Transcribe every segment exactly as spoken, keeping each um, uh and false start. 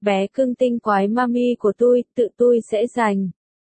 bé cưng tinh quái mami của tôi, tự tôi sẽ giành.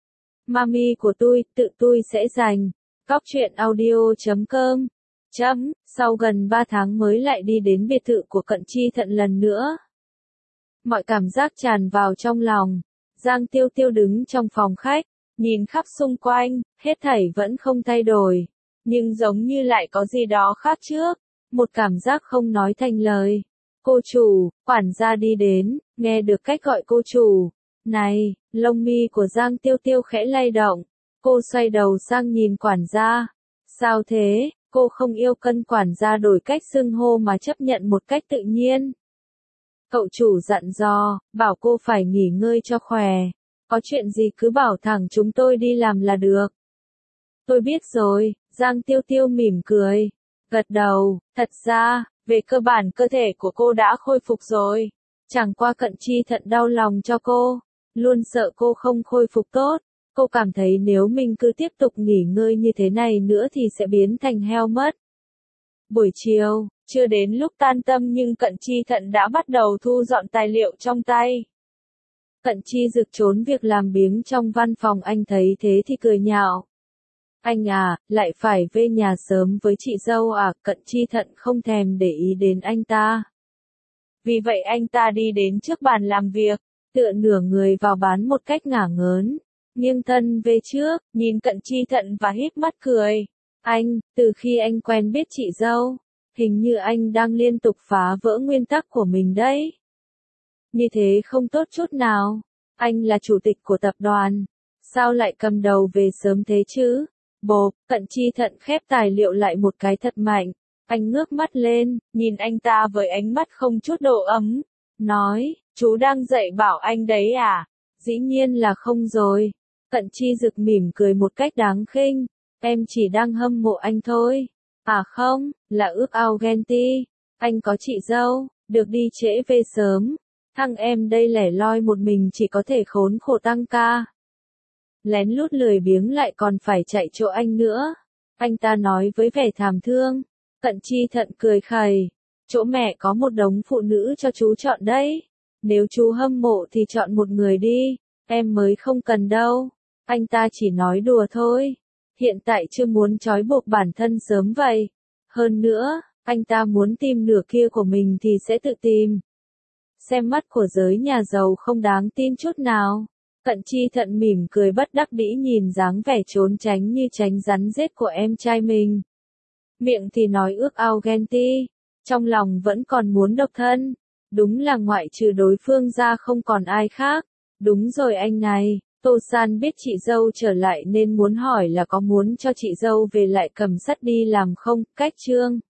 Mami của tôi, tự tôi sẽ giành. Cóc truyện audio chấm com. Chấm, sau gần ba tháng mới lại đi đến biệt thự của Cận Chi Thận lần nữa. Mọi cảm giác tràn vào trong lòng. Giang Tiêu Tiêu đứng trong phòng khách, nhìn khắp xung quanh, hết thảy vẫn không thay đổi. Nhưng giống như lại có gì đó khác trước. Một cảm giác không nói thành lời. Cô chủ, quản gia đi đến, nghe được cách gọi cô chủ. Này, lông mi của Giang Tiêu Tiêu khẽ lay động. Cô xoay đầu sang nhìn quản gia. Sao thế, cô không yêu cân quản gia đổi cách xưng hô mà chấp nhận một cách tự nhiên. Cậu chủ dặn dò, bảo cô phải nghỉ ngơi cho khỏe. Có chuyện gì cứ bảo thẳng chúng tôi đi làm là được. Tôi biết rồi, Giang Tiêu Tiêu mỉm cười. Gật đầu, thật ra, về cơ bản cơ thể của cô đã khôi phục rồi. Chẳng qua Cận Chi Thận đau lòng cho cô. Luôn sợ cô không khôi phục tốt. Cô cảm thấy nếu mình cứ tiếp tục nghỉ ngơi như thế này nữa thì sẽ biến thành heo mất. Buổi chiều, chưa đến lúc tan tầm nhưng Cận Chi Thận đã bắt đầu thu dọn tài liệu trong tay. Cận Chi Dực trốn việc làm biếng trong văn phòng, anh thấy thế thì cười nhạo. Anh à, lại phải về nhà sớm với chị dâu à? Cận Chi Thận không thèm để ý đến anh ta. Vì vậy anh ta đi đến trước bàn làm việc, tựa nửa người vào bán một cách ngả ngớn, nghiêng thân về trước, nhìn Cận Chi Thận và híp mắt cười. Anh, từ khi anh quen biết chị dâu, hình như anh đang liên tục phá vỡ nguyên tắc của mình đấy. Như thế không tốt chút nào. Anh là chủ tịch của tập đoàn, sao lại cầm đầu về sớm thế chứ? Bộp, Cận Chi Thận khép tài liệu lại một cái thật mạnh. Anh ngước mắt lên, nhìn anh ta với ánh mắt không chút độ ấm. Nói, chú đang dạy bảo anh đấy à? Dĩ nhiên là không rồi. Cận Chi Dực mỉm cười một cách đáng khinh. Em chỉ đang hâm mộ anh thôi. À không, là ước ao ghen ti. Anh có chị dâu, được đi trễ về sớm. Thằng em đây lẻ loi một mình chỉ có thể khốn khổ tăng ca. Lén lút lười biếng lại còn phải chạy chỗ anh nữa. Anh ta nói với vẻ thảm thương. Cận Chi Thận cười khẩy. Chỗ mẹ có một đống phụ nữ cho chú chọn đấy. Nếu chú hâm mộ thì chọn một người đi. Em mới không cần đâu. Anh ta chỉ nói đùa thôi. Hiện tại chưa muốn trói buộc bản thân sớm vậy. Hơn nữa, anh ta muốn tìm nửa kia của mình thì sẽ tự tìm. Xem mắt của giới nhà giàu không đáng tin chút nào. Cận Chi Thận mỉm cười bất đắc dĩ nhìn dáng vẻ trốn tránh như tránh rắn rết của em trai mình. Miệng thì nói ước ao ghen ti, trong lòng vẫn còn muốn độc thân. Đúng là ngoại trừ đối phương ra không còn ai khác. Đúng rồi anh này, Tô San biết chị dâu trở lại nên muốn hỏi là có muốn cho chị dâu về lại cầm sắt đi làm không? Cách chương